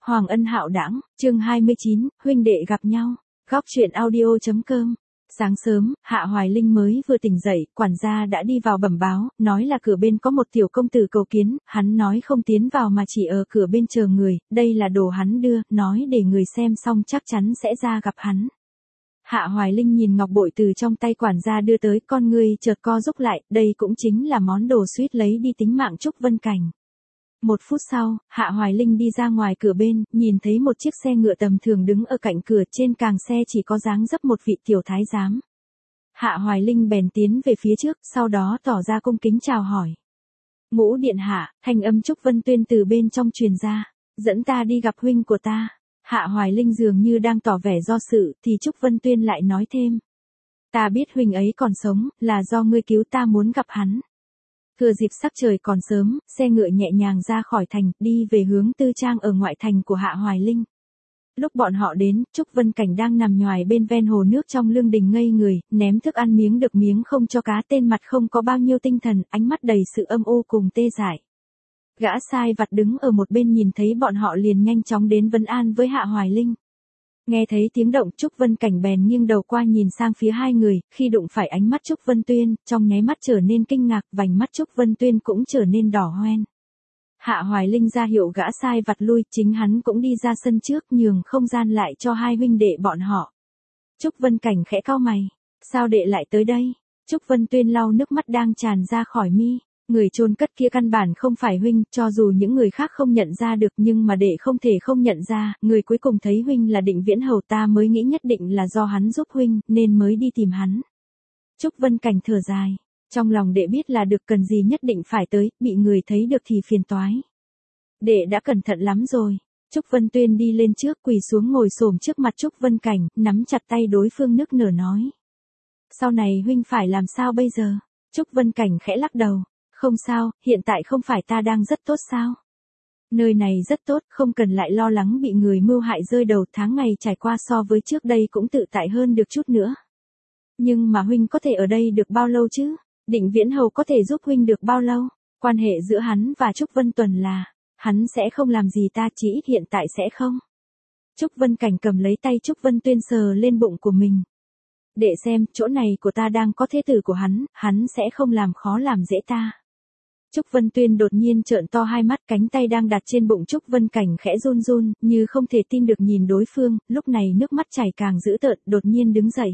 Hoàng Ân Hạo Đãng, chương 29, huynh đệ gặp nhau. Góc truyện audio.com. Sáng sớm, Hạ Hoài Linh mới vừa tỉnh dậy, quản gia đã đi vào bẩm báo, nói là cửa bên có một tiểu công tử cầu kiến, hắn nói không tiến vào mà chỉ ở cửa bên chờ người, đây là đồ hắn đưa, nói để người xem xong chắc chắn sẽ ra gặp hắn. Hạ Hoài Linh nhìn ngọc bội từ trong tay quản gia đưa tới, con ngươi chợt co rúm lại, đây cũng chính là món đồ suýt lấy đi tính mạng Trúc Vân Cảnh. Một phút sau, Hạ Hoài Linh đi ra ngoài cửa bên, nhìn thấy một chiếc xe ngựa tầm thường đứng ở cạnh cửa, trên càng xe chỉ có dáng dấp một vị tiểu thái giám. Hạ Hoài Linh bèn tiến về phía trước, sau đó tỏ ra cung kính chào hỏi. Ngũ điện hạ, thanh âm Trúc Vân Tuyên từ bên trong truyền ra, dẫn ta đi gặp huynh của ta. Hạ Hoài Linh dường như đang tỏ vẻ do sự, thì Trúc Vân Tuyên lại nói thêm. Ta biết huynh ấy còn sống, là do ngươi cứu ta muốn gặp hắn. Thừa dịp sắc trời còn sớm, xe ngựa nhẹ nhàng ra khỏi thành, đi về hướng tư trang ở ngoại thành của Hạ Hoài Linh. Lúc bọn họ đến, Trúc Vân Cảnh đang nằm nhoài bên ven hồ nước trong lương đình ngây người, ném thức ăn miếng được miếng không cho cá, tên mặt không có bao nhiêu tinh thần, ánh mắt đầy sự âm u cùng tê dại. Gã sai vặt đứng ở một bên nhìn thấy bọn họ liền nhanh chóng đến vấn an với Hạ Hoài Linh. Nghe thấy tiếng động, Trúc Vân Cảnh bèn nghiêng đầu qua nhìn sang phía hai người, khi đụng phải ánh mắt Trúc Vân Tuyên, trong nháy mắt trở nên kinh ngạc, vành mắt Trúc Vân Tuyên cũng trở nên đỏ hoen. Hạ Hoài Linh ra hiệu gã sai vặt lui, chính hắn cũng đi ra sân trước nhường không gian lại cho hai huynh đệ bọn họ. Trúc Vân Cảnh khẽ cau mày, sao đệ lại tới đây? Trúc Vân Tuyên lau nước mắt đang tràn ra khỏi mi. Người chôn cất kia căn bản không phải huynh, cho dù những người khác không nhận ra được nhưng mà đệ không thể không nhận ra, người cuối cùng thấy huynh là Định Viễn Hầu, ta mới nghĩ nhất định là do hắn giúp huynh, nên mới đi tìm hắn. Trúc Vân Cảnh thở dài, trong lòng đệ biết là được, cần gì nhất định phải tới, bị người thấy được thì phiền toái. Đệ đã cẩn thận lắm rồi. Trúc Vân Tuyên đi lên trước, quỳ xuống ngồi xổm trước mặt Trúc Vân Cảnh, nắm chặt tay đối phương nức nở nói. Sau này huynh phải làm sao bây giờ? Trúc Vân Cảnh khẽ lắc đầu. Không sao, hiện tại không phải ta đang rất tốt sao? Nơi này rất tốt, không cần lại lo lắng bị người mưu hại rơi đầu, tháng ngày trải qua so với trước đây cũng tự tại hơn được chút nữa. Nhưng mà huynh có thể ở đây được bao lâu chứ? Định Viễn Hầu có thể giúp huynh được bao lâu? Quan hệ giữa hắn và Trúc Vân Tuần là, hắn sẽ không làm gì ta, chỉ ít hiện tại sẽ không. Trúc Vân Cảnh cầm lấy tay Trúc Vân Tuyên sờ lên bụng của mình. Để xem, chỗ này của ta đang có thế tử của hắn sẽ không làm khó làm dễ ta. Trúc Vân Tuyên đột nhiên trợn to hai mắt, cánh tay đang đặt trên bụng Trúc Vân Cảnh khẽ run run, như không thể tin được nhìn đối phương, lúc này nước mắt chảy càng dữ tợn, đột nhiên đứng dậy.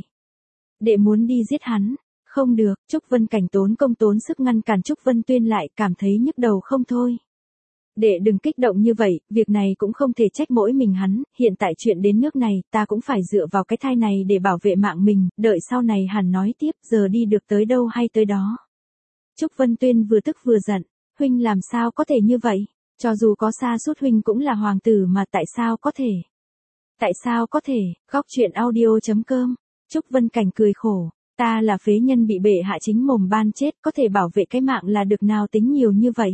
Đệ muốn đi giết hắn, không được, Trúc Vân Cảnh tốn công tốn sức ngăn cản Trúc Vân Tuyên lại, cảm thấy nhức đầu không thôi. Đệ đừng kích động như vậy, việc này cũng không thể trách mỗi mình hắn, hiện tại chuyện đến nước này, ta cũng phải dựa vào cái thai này để bảo vệ mạng mình, đợi sau này hẳn nói tiếp, giờ đi được tới đâu hay tới đó. Trúc Vân Tuyên vừa tức vừa giận, huynh làm sao có thể như vậy, cho dù có sa sút huynh cũng là hoàng tử mà, tại sao có thể? Tại sao có thể? Góc truyện audio.com. Trúc Vân Cảnh cười khổ, ta là phế nhân bị bệ hạ chính mồm ban chết, có thể bảo vệ cái mạng là được nào tính nhiều như vậy.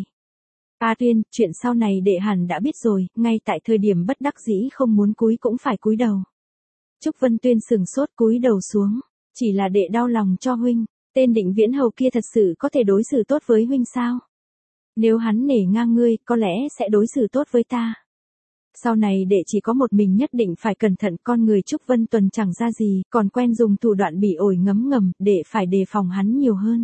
A Tuyên, chuyện sau này đệ hẳn đã biết rồi, ngay tại thời điểm bất đắc dĩ không muốn cúi cũng phải cúi đầu. Trúc Vân Tuyên sừng sốt cúi đầu xuống, chỉ là đệ đau lòng cho huynh. Tên Định Viễn Hầu kia thật sự có thể đối xử tốt với huynh sao? Nếu hắn nể nang ngươi, có lẽ sẽ đối xử tốt với ta. Sau này đệ chỉ có một mình, nhất định phải cẩn thận, con người Trúc Vân Tuần chẳng ra gì, còn quen dùng thủ đoạn bỉ ổi ngấm ngầm, đệ phải đề phòng hắn nhiều hơn.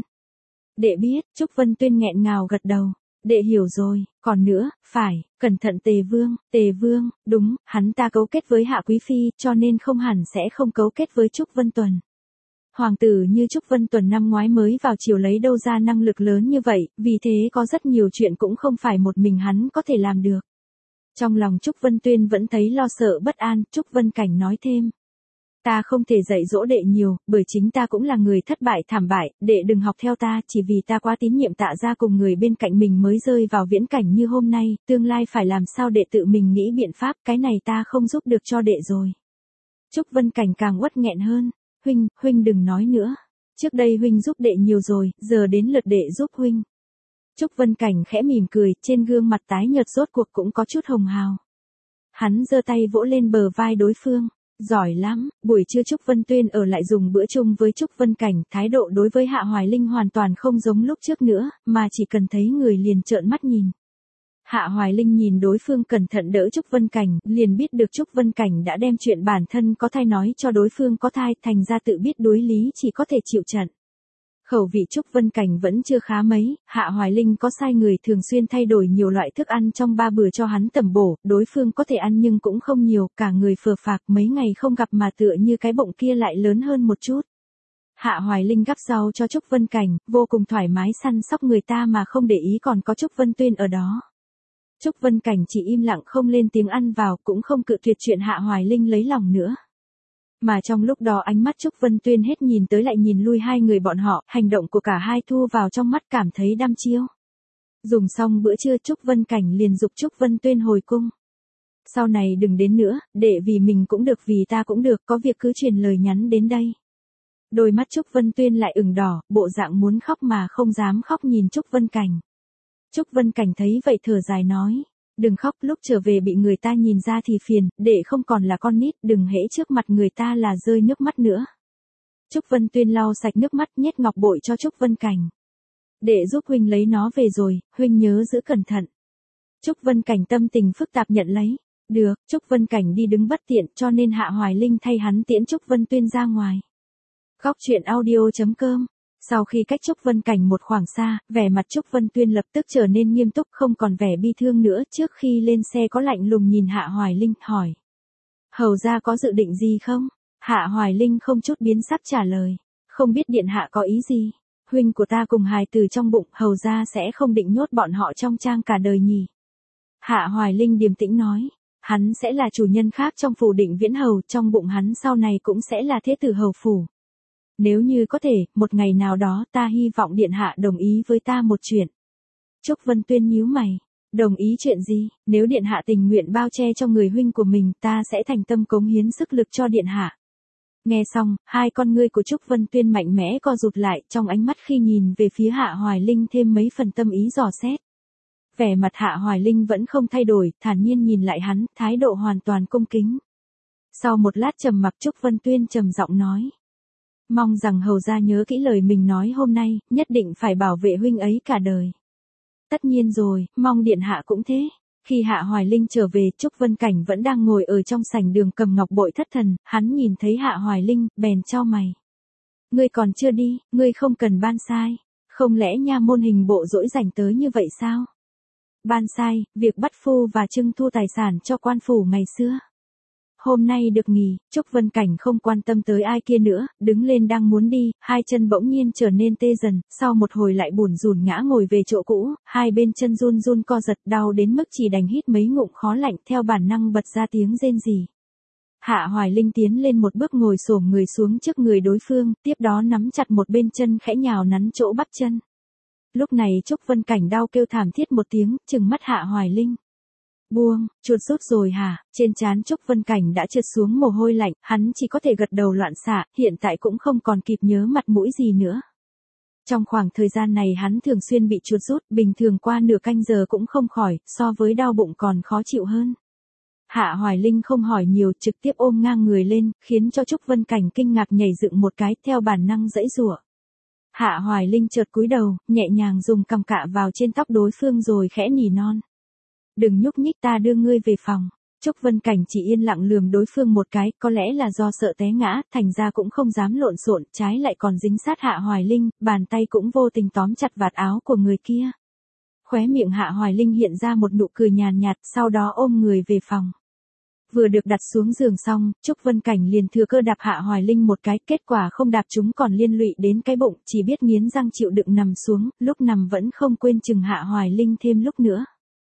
Đệ biết, Trúc Vân Tuyên nghẹn ngào gật đầu. Đệ hiểu rồi, còn nữa, phải, cẩn thận Tề Vương, đúng, hắn ta cấu kết với Hạ Quý Phi, cho nên không hẳn sẽ không cấu kết với Trúc Vân Tuần. Hoàng tử như Trúc Vân Tuần năm ngoái mới vào triều lấy đâu ra năng lực lớn như vậy, vì thế có rất nhiều chuyện cũng không phải một mình hắn có thể làm được. Trong lòng Trúc Vân Tuyên vẫn thấy lo sợ bất an, Trúc Vân Cảnh nói thêm. Ta không thể dạy dỗ đệ nhiều, bởi chính ta cũng là người thất bại thảm bại, đệ đừng học theo ta, chỉ vì ta quá tín nhiệm Tạ gia cùng người bên cạnh mình mới rơi vào viễn cảnh như hôm nay, tương lai phải làm sao đệ tự mình nghĩ biện pháp, cái này ta không giúp được cho đệ rồi. Trúc Vân Cảnh càng uất nghẹn hơn. Huynh đừng nói nữa. Trước đây huynh giúp đệ nhiều rồi, giờ đến lượt đệ giúp huynh. Trúc Vân Cảnh khẽ mỉm cười, trên gương mặt tái nhợt rốt cuộc cũng có chút hồng hào. Hắn giơ tay vỗ lên bờ vai đối phương. Giỏi lắm, buổi trưa Trúc Vân Tuyên ở lại dùng bữa chung với Trúc Vân Cảnh, thái độ đối với Hạ Hoài Linh hoàn toàn không giống lúc trước nữa, mà chỉ cần thấy người liền trợn mắt nhìn. Hạ Hoài Linh nhìn đối phương cẩn thận đỡ Trúc Vân Cảnh, liền biết được Trúc Vân Cảnh đã đem chuyện bản thân có thai nói cho đối phương có thai, thành ra tự biết đối lý chỉ có thể chịu trận. Khẩu vị Trúc Vân Cảnh vẫn chưa khá mấy, Hạ Hoài Linh có sai người thường xuyên thay đổi nhiều loại thức ăn trong 3 bữa cho hắn tẩm bổ, đối phương có thể ăn nhưng cũng không nhiều, cả người phờ phạc mấy ngày không gặp mà tựa như cái bụng kia lại lớn hơn một chút. Hạ Hoài Linh gắp rau cho Trúc Vân Cảnh, vô cùng thoải mái săn sóc người ta mà không để ý còn có Trúc Vân Tuyên ở đó. Trúc Vân Cảnh chỉ im lặng không lên tiếng ăn vào, cũng không cự tuyệt chuyện Hạ Hoài Linh lấy lòng nữa. Mà trong lúc đó ánh mắt Trúc Vân Tuyên hết nhìn tới lại nhìn lui hai người bọn họ, hành động của cả hai thu vào trong mắt cảm thấy đăm chiêu. Dùng xong bữa trưa Trúc Vân Cảnh liền dục Trúc Vân Tuyên hồi cung. Sau này đừng đến nữa, để vì mình cũng được vì ta cũng được, có việc cứ truyền lời nhắn đến đây. Đôi mắt Trúc Vân Tuyên lại ửng đỏ, bộ dạng muốn khóc mà không dám khóc nhìn Trúc Vân Cảnh. Trúc Vân Cảnh thấy vậy thở dài nói, đừng khóc, lúc trở về bị người ta nhìn ra thì phiền, để không còn là con nít, đừng hễ trước mặt người ta là rơi nước mắt nữa. Trúc Vân Tuyên lau sạch nước mắt nhét ngọc bội cho Trúc Vân Cảnh. Để giúp huynh lấy nó về rồi, huynh nhớ giữ cẩn thận. Trúc Vân Cảnh tâm tình phức tạp nhận lấy. Được, Trúc Vân Cảnh đi đứng bất tiện cho nên Hạ Hoài Linh thay hắn tiễn Trúc Vân Tuyên ra ngoài. Góc truyện audio.com. Sau khi cách Trúc Vân Cảnh một khoảng xa, vẻ mặt Trúc Vân Tuyên lập tức trở nên nghiêm túc, không còn vẻ bi thương nữa. Trước khi lên xe có lạnh lùng nhìn Hạ Hoài Linh, hỏi. Hầu ra có dự định gì không? Hạ Hoài Linh không chút biến sắc trả lời. Không biết điện hạ có ý gì? Huynh của ta cùng hài từ trong bụng, hầu ra sẽ không định nhốt bọn họ trong trang cả đời nhỉ? Hạ Hoài Linh điềm tĩnh nói. Hắn sẽ là chủ nhân khác trong phủ Định Viễn Hầu, trong bụng hắn sau này cũng sẽ là thế tử hầu phủ. Nếu như có thể, một ngày nào đó ta hy vọng điện hạ đồng ý với ta một chuyện. Trúc Vân Tuyên nhíu mày. Đồng ý chuyện gì? Nếu điện hạ tình nguyện bao che cho người huynh của mình, ta sẽ thành tâm cống hiến sức lực cho điện hạ. Nghe xong, hai con ngươi của Trúc Vân Tuyên mạnh mẽ co rụt lại, trong ánh mắt khi nhìn về phía Hạ Hoài Linh thêm mấy phần tâm ý dò xét. Vẻ mặt Hạ Hoài Linh vẫn không thay đổi, thản nhiên nhìn lại hắn, thái độ hoàn toàn cung kính. Sau một lát trầm mặc Trúc Vân Tuyên trầm giọng nói. Mong rằng hầu gia nhớ kỹ lời mình nói hôm nay, nhất định phải bảo vệ huynh ấy cả đời. Tất nhiên rồi, mong điện hạ cũng thế. Khi Hạ Hoài Linh trở về, Trúc Vân Cảnh vẫn đang ngồi ở trong sảnh đường cầm ngọc bội thất thần, hắn nhìn thấy Hạ Hoài Linh, bèn chau mày. Ngươi còn chưa đi, ngươi không cần ban sai. Không lẽ nha môn hình bộ dỗi rảnh tới như vậy sao? Ban sai, việc bắt phu và trưng thu tài sản cho quan phủ ngày xưa. Hôm nay được nghỉ, Trúc Vân Cảnh không quan tâm tới ai kia nữa, đứng lên đang muốn đi, hai chân bỗng nhiên trở nên tê dần, sau một hồi lại bủn rủn ngã ngồi về chỗ cũ, hai bên chân run run co giật đau đến mức chỉ đành hít mấy ngụm khó lạnh theo bản năng bật ra tiếng rên rỉ. Hạ Hoài Linh tiến lên một bước ngồi xổm người xuống trước người đối phương, tiếp đó nắm chặt một bên chân khẽ nhào nắn chỗ bắp chân. Lúc này Trúc Vân Cảnh đau kêu thảm thiết một tiếng, trừng mắt Hạ Hoài Linh. Buông, chuột rút rồi hả? Trên trán Trúc Vân Cảnh đã trượt xuống mồ hôi lạnh, hắn chỉ có thể gật đầu loạn xạ, hiện tại cũng không còn kịp nhớ mặt mũi gì nữa. Trong khoảng thời gian này hắn thường xuyên bị chuột rút, bình thường qua nửa canh giờ cũng không khỏi, so với đau bụng còn khó chịu hơn. Hạ Hoài Linh không hỏi nhiều, trực tiếp ôm ngang người lên, khiến cho Trúc Vân Cảnh kinh ngạc nhảy dựng một cái, theo bản năng giãy giụa. Hạ Hoài Linh chợt cúi đầu, nhẹ nhàng dùng cằm cạ vào trên tóc đối phương rồi khẽ nỉ non. Đừng nhúc nhích, ta đưa ngươi về phòng. Trúc Vân Cảnh chỉ yên lặng lườm đối phương một cái, có lẽ là do sợ té ngã, thành ra cũng không dám lộn xộn, trái lại còn dính sát Hạ Hoài Linh, bàn tay cũng vô tình tóm chặt vạt áo của người kia. Khóe miệng Hạ Hoài Linh hiện ra một nụ cười nhàn nhạt, sau đó ôm người về phòng. Vừa được đặt xuống giường xong, Trúc Vân Cảnh liền thừa cơ đạp Hạ Hoài Linh một cái, kết quả không đạp chúng còn liên lụy đến cái bụng, chỉ biết nghiến răng chịu đựng nằm xuống, lúc nằm vẫn không quên chừng Hạ Hoài Linh thêm lúc nữa.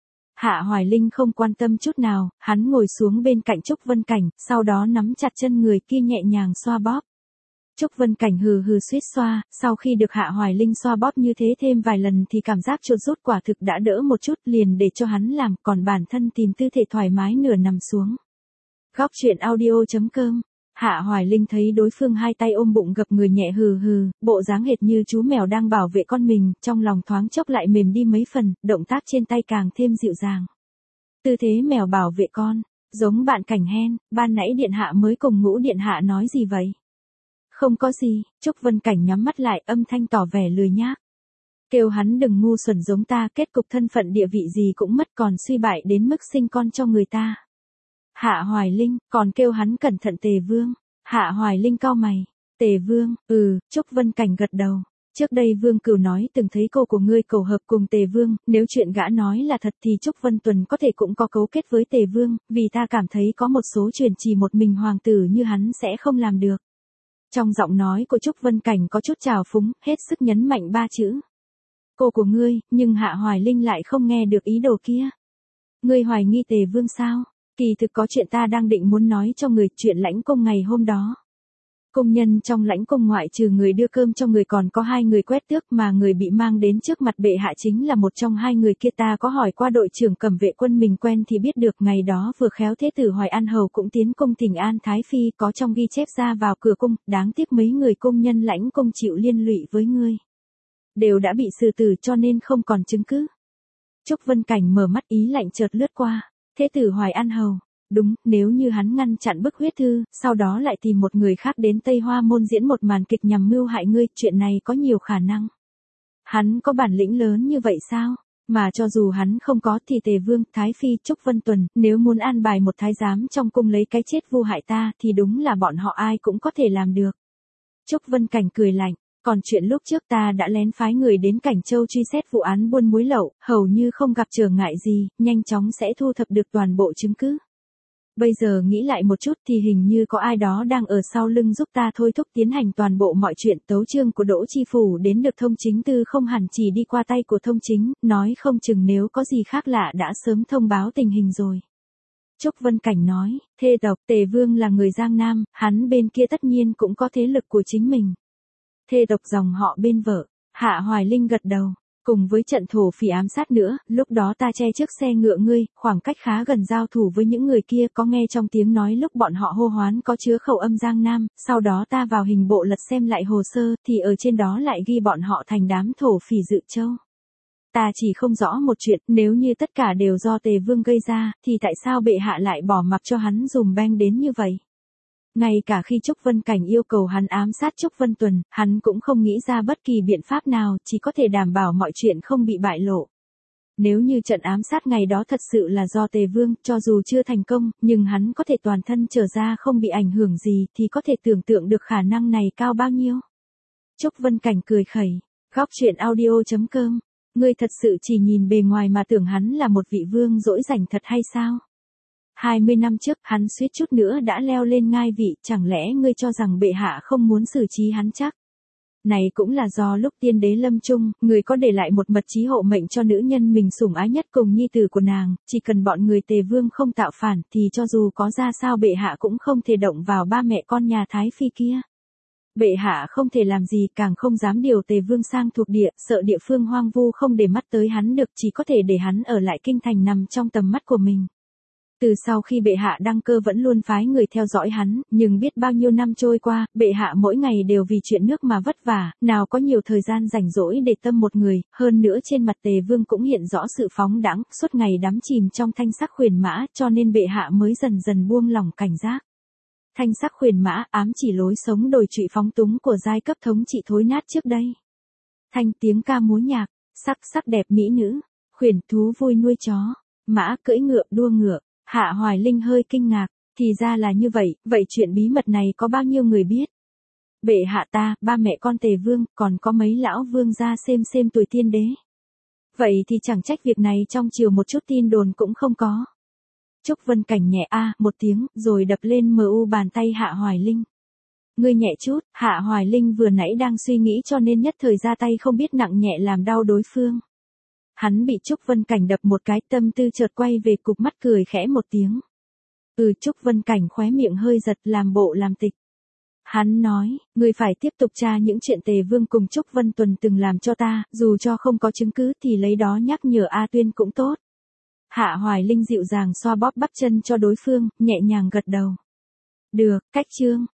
Hạ Hoài Linh không quan tâm chút nào, hắn ngồi xuống bên cạnh Trúc Vân Cảnh, sau đó nắm chặt chân người kia nhẹ nhàng xoa bóp. Trúc Vân Cảnh hừ hừ suýt xoa, sau khi được Hạ Hoài Linh xoa bóp như thế thêm vài lần thì cảm giác chuột rút quả thực đã đỡ một chút, liền để cho hắn làm, còn bản thân tìm tư thế thoải mái nửa nằm xuống. Góc truyện audio.com. Hạ Hoài Linh thấy đối phương hai tay ôm bụng gập người nhẹ hừ hừ, bộ dáng hệt như chú mèo đang bảo vệ con mình, trong lòng thoáng chốc lại mềm đi mấy phần, động tác trên tay càng thêm dịu dàng. Tư thế mèo bảo vệ con, giống bạn Cảnh Hen, ban nãy điện hạ mới cùng Ngũ điện hạ nói gì vậy? Không có gì, Trúc Vân Cảnh nhắm mắt lại, âm thanh tỏ vẻ lười nhác. Kêu hắn đừng ngu xuẩn giống ta, kết cục thân phận địa vị gì cũng mất còn suy bại đến mức sinh con cho người ta. Hạ Hoài Linh, còn kêu hắn cẩn thận Tề Vương. Hạ Hoài Linh cau mày. Tề Vương, Trúc Vân Cảnh gật đầu. Trước đây Vương Cửu nói từng thấy cô của ngươi cầu hợp cùng Tề Vương, nếu chuyện gã nói là thật thì Trúc Vân Tuần có thể cũng có cấu kết với Tề Vương, vì ta cảm thấy có một số chuyện chỉ một mình hoàng tử như hắn sẽ không làm được. Trong giọng nói của Trúc Vân Cảnh có chút trào phúng, hết sức nhấn mạnh 3 chữ. Cô của ngươi, nhưng Hạ Hoài Linh lại không nghe được ý đồ kia. Ngươi hoài nghi Tề Vương sao? Kỳ thực có chuyện ta đang định muốn nói cho người, chuyện lãnh cung ngày hôm đó. Công nhân trong lãnh cung ngoại trừ người đưa cơm cho người còn có 2 người quét tước, mà người bị mang đến trước mặt bệ hạ chính là một trong 2 người kia. Ta có hỏi qua đội trưởng Cẩm Vệ quân mình quen thì biết được ngày đó vừa khéo thế tử Hoài An Hầu cũng tiến cung thỉnh an Thái Phi, có trong ghi chép ra vào cửa cung, đáng tiếc mấy người công nhân lãnh cung chịu liên lụy với ngươi. Đều đã bị xử tử cho nên không còn chứng cứ. Trúc Vân Cảnh mở mắt, ý lạnh chợt lướt qua. Thế tử Hoài An Hầu. Đúng, nếu như hắn ngăn chặn bức huyết thư, sau đó lại tìm một người khác đến Tây Hoa Môn diễn một màn kịch nhằm mưu hại ngươi, chuyện này có nhiều khả năng. Hắn có bản lĩnh lớn như vậy sao? Mà cho dù hắn không có thì Tề Vương, Thái Phi, Trúc Vân Tuần, nếu muốn an bài một thái giám trong cung lấy cái chết vu hại ta thì đúng là bọn họ ai cũng có thể làm được. Trúc Vân Cảnh cười lạnh. Còn chuyện lúc trước ta đã lén phái người đến Cảnh Châu truy xét vụ án buôn muối lậu, hầu như không gặp trở ngại gì, nhanh chóng sẽ thu thập được toàn bộ chứng cứ. Bây giờ nghĩ lại một chút thì hình như có ai đó đang ở sau lưng giúp ta thôi thúc tiến hành toàn bộ mọi chuyện. Tấu chương của Đỗ Chi Phủ đến được thông chính tư không hẳn chỉ đi qua tay của thông chính, nói không chừng nếu có gì khác lạ đã sớm thông báo tình hình rồi. Trúc Vân Cảnh nói, thê tộc Tề Vương là người Giang Nam, hắn bên kia tất nhiên cũng có thế lực của chính mình. Thê tộc dòng họ bên vợ. Hạ Hoài Linh gật đầu. Cùng với trận thổ phỉ ám sát nữa, lúc đó ta che trước xe ngựa ngươi, khoảng cách khá gần giao thủ với những người kia, có nghe trong tiếng nói lúc bọn họ hô hoán có chứa khẩu âm Giang Nam, sau đó ta vào hình bộ lật xem lại hồ sơ, thì ở trên đó lại ghi bọn họ thành đám thổ phỉ Dự Châu. Ta chỉ không rõ một chuyện, nếu như tất cả đều do Tề Vương gây ra, thì tại sao bệ hạ lại bỏ mặc cho hắn dùm beng đến như vậy? Ngay cả khi Trúc Vân Cảnh yêu cầu hắn ám sát Trúc Vân Tuần, hắn cũng không nghĩ ra bất kỳ biện pháp nào, chỉ có thể đảm bảo mọi chuyện không bị bại lộ. Nếu như trận ám sát ngày đó thật sự là do Tề Vương, cho dù chưa thành công, nhưng hắn có thể toàn thân trở ra không bị ảnh hưởng gì, thì có thể tưởng tượng được khả năng này cao bao nhiêu. Trúc Vân Cảnh cười khẩy. Góc truyện audio.com. Ngươi thật sự chỉ nhìn bề ngoài mà tưởng hắn là một vị vương dỗi rảnh thật hay sao? 20 năm trước, hắn suýt chút nữa đã leo lên ngai vị, chẳng lẽ ngươi cho rằng bệ hạ không muốn xử trí hắn chắc? Này cũng là do lúc tiên đế lâm chung, người có để lại một mật chí hộ mệnh cho nữ nhân mình sủng ái nhất cùng nhi tử của nàng, chỉ cần bọn người Tề Vương không tạo phản, thì cho dù có ra sao bệ hạ cũng không thể động vào ba mẹ con nhà Thái Phi kia. Bệ hạ không thể làm gì, càng không dám điều Tề Vương sang thuộc địa, sợ địa phương hoang vu không để mắt tới hắn được, chỉ có thể để hắn ở lại kinh thành nằm trong tầm mắt của mình. Từ sau khi bệ hạ đăng cơ vẫn luôn phái người theo dõi hắn, nhưng biết bao nhiêu năm trôi qua, bệ hạ mỗi ngày đều vì chuyện nước mà vất vả, nào có nhiều thời gian rảnh rỗi để tâm một người, hơn nữa trên mặt Tề Vương cũng hiện rõ sự phóng đãng, suốt ngày đắm chìm trong thanh sắc khuyển mã, cho nên bệ hạ mới dần dần buông lỏng cảnh giác. Thanh sắc khuyển mã ám chỉ lối sống đồi trụy phóng túng của giai cấp thống trị thối nát trước đây. Thanh tiếng ca múa nhạc, sắc sắc đẹp mỹ nữ, khuyển thú vui nuôi chó, mã cưỡi ngựa đua ngựa. Hạ Hoài Linh hơi kinh ngạc, thì ra là như vậy, vậy chuyện bí mật này có bao nhiêu người biết? Bệ hạ ta, ba mẹ con Tề Vương, còn có mấy lão vương gia xem tuổi tiên đế. Vậy thì chẳng trách việc này trong triều một chút tin đồn cũng không có. Trúc Vân Cảnh nhẹ một tiếng, rồi đập lên mu bàn tay Hạ Hoài Linh. Ngươi nhẹ chút, Hạ Hoài Linh vừa nãy đang suy nghĩ cho nên nhất thời ra tay không biết nặng nhẹ làm đau đối phương. Hắn bị Trúc Vân Cảnh đập một cái, tâm tư chợt quay về, cụp mắt cười khẽ một tiếng. Trúc Vân Cảnh khóe miệng hơi giật, làm bộ làm tịch. Hắn nói, ngươi phải tiếp tục tra những chuyện Tề Vương cùng Trúc Vân Tuần từng làm cho ta, dù cho không có chứng cứ thì lấy đó nhắc nhở A Tuyên cũng tốt. Hạ Hoài Linh dịu dàng xoa bóp bắp chân cho đối phương, nhẹ nhàng gật đầu. Được, cách chương.